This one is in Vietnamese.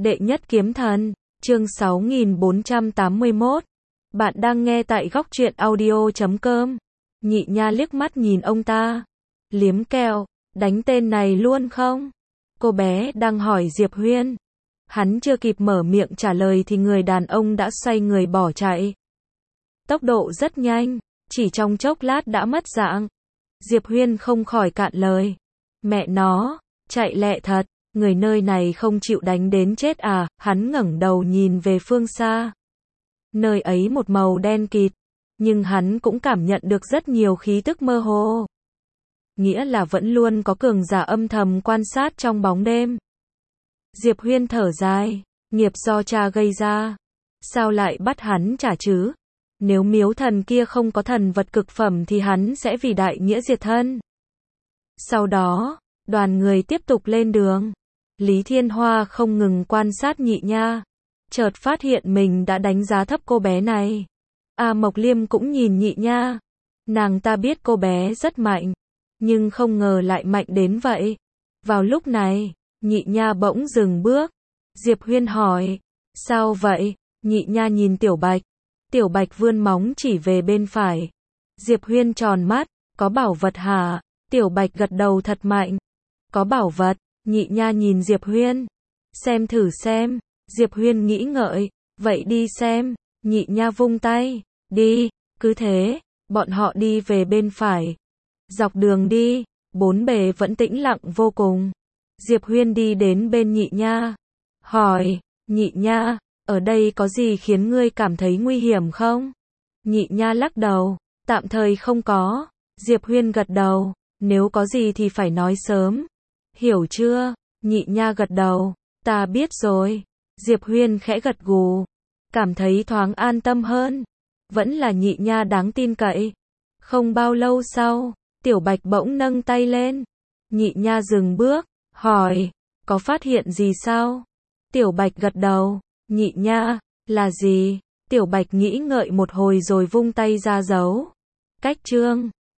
Đệ nhất kiếm thần, chương 6481. Bạn đang nghe tại góc truyện audio.com. Nhị Nha liếc mắt nhìn ông ta. Liếm kẹo, đánh tên này luôn không? Cô bé đang hỏi Diệp Huyên. Hắn chưa kịp mở miệng trả lời thì người đàn ông đã xoay người bỏ chạy. Tốc độ rất nhanh, chỉ trong chốc lát đã mất dạng. Diệp Huyên không khỏi cạn lời. Mẹ nó, chạy lẹ thật. Người nơi này không chịu đánh đến chết à? Hắn ngẩng đầu nhìn về phương xa. Nơi ấy một màu đen kịt, nhưng hắn cũng cảm nhận được rất nhiều khí tức mơ hồ. Nghĩa là vẫn luôn có cường giả âm thầm quan sát trong bóng đêm. Diệp Huyên thở dài, nghiệp do cha gây ra. Sao lại bắt hắn trả chứ? Nếu miếu thần kia không có thần vật cực phẩm thì hắn sẽ vì đại nghĩa diệt thân. Sau đó, đoàn người tiếp tục lên đường. Lý Thiên Hoa không ngừng quan sát Nhị Nha, chợt phát hiện mình đã đánh giá thấp cô bé này. Mộc Liêm cũng nhìn Nhị Nha, nàng ta biết cô bé rất mạnh, nhưng không ngờ lại mạnh đến vậy. Vào lúc này, Nhị Nha bỗng dừng bước. Diệp Huyên hỏi, sao vậy? Nhị Nha nhìn Tiểu Bạch. Tiểu Bạch vươn móng chỉ về bên phải. Diệp Huyên tròn mắt, có bảo vật hả? Tiểu Bạch gật đầu thật mạnh. Có bảo vật. Nhị Nha nhìn Diệp Huyên. Xem thử xem. Diệp Huyên nghĩ ngợi. Vậy đi xem. Nhị Nha vung tay. Đi. Cứ thế, bọn họ đi về bên phải. Dọc đường đi, bốn bề vẫn tĩnh lặng vô cùng. Diệp Huyên đi đến bên Nhị Nha. Hỏi, Nhị Nha, ở đây có gì khiến ngươi cảm thấy nguy hiểm không? Nhị Nha lắc đầu. Tạm thời không có. Diệp Huyên gật đầu. Nếu có gì thì phải nói sớm. Hiểu chưa? Nhị Nha gật đầu. Ta biết rồi. Diệp Huyên khẽ gật gù. Cảm thấy thoáng an tâm hơn. Vẫn là Nhị Nha đáng tin cậy. Không bao lâu sau, Tiểu Bạch bỗng nâng tay lên. Nhị Nha dừng bước, hỏi, có phát hiện gì sao? Tiểu Bạch gật đầu. Nhị Nha, là gì? Tiểu Bạch nghĩ ngợi một hồi rồi vung tay ra dấu. Cách chương.